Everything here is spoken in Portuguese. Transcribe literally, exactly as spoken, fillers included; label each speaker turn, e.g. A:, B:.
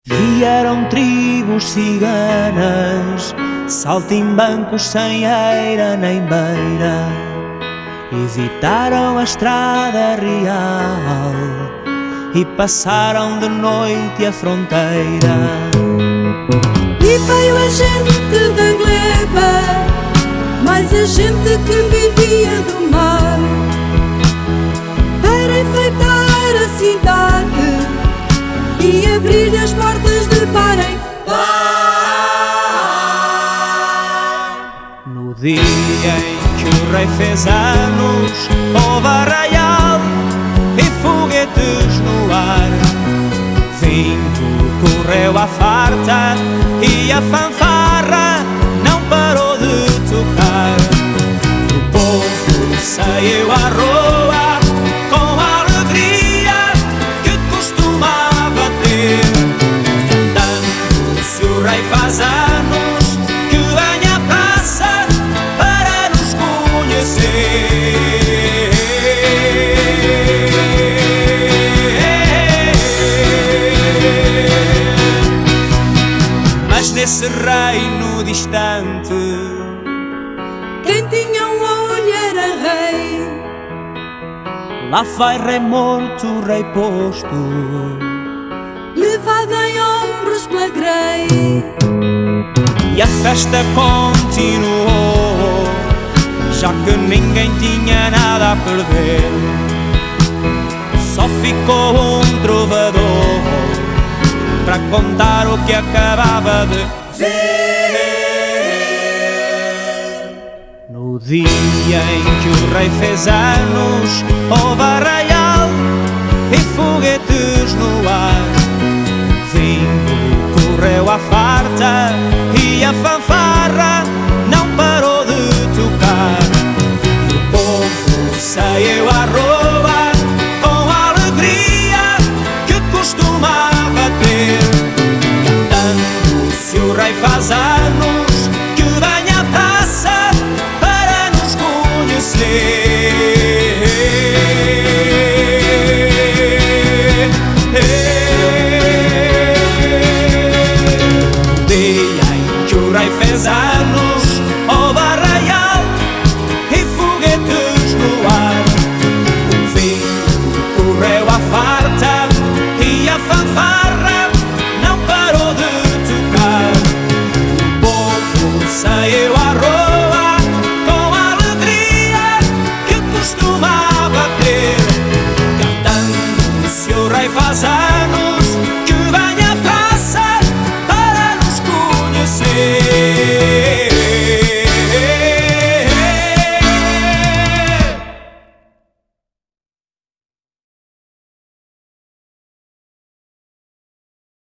A: Vieram tribos ciganas, saltimbancos sem eira nem beira, evitaram a estrada real e passaram de noite a fronteira.
B: E veio a gente da gleba, mais a gente que vivia do mar, para enfeitar a cidade e abrir as portas de par em par.
A: No dia em que o rei fez anos, houve arraial e foguetes no ar. Vinho correu à farta e a fanfarra não parou de tocar. O povo saiu à rua com a alegria que costumava ter, cantando: se o rei faz anos, que venha à praça para nos conhecer. Mas nesse reino distante,
B: quem tinha um olho era rei.
A: lá vai rei morto, rei posto,
B: Levado em ombros pela grei.
A: e a festa continuou, já que ninguém tinha nada a perder. Só ficou um trovador para contar o que acabava de ver. No dia em que o rei fez anos, houve arraial e foguetes no ar. Vinho correu à farta e a fanfarra não parou de tocar. E o povo saiu à rua com a alegria que costumava ter, cantando: se o rei faz anos, que venha à praça para nos conhecer. No dia em que o rei fez anos,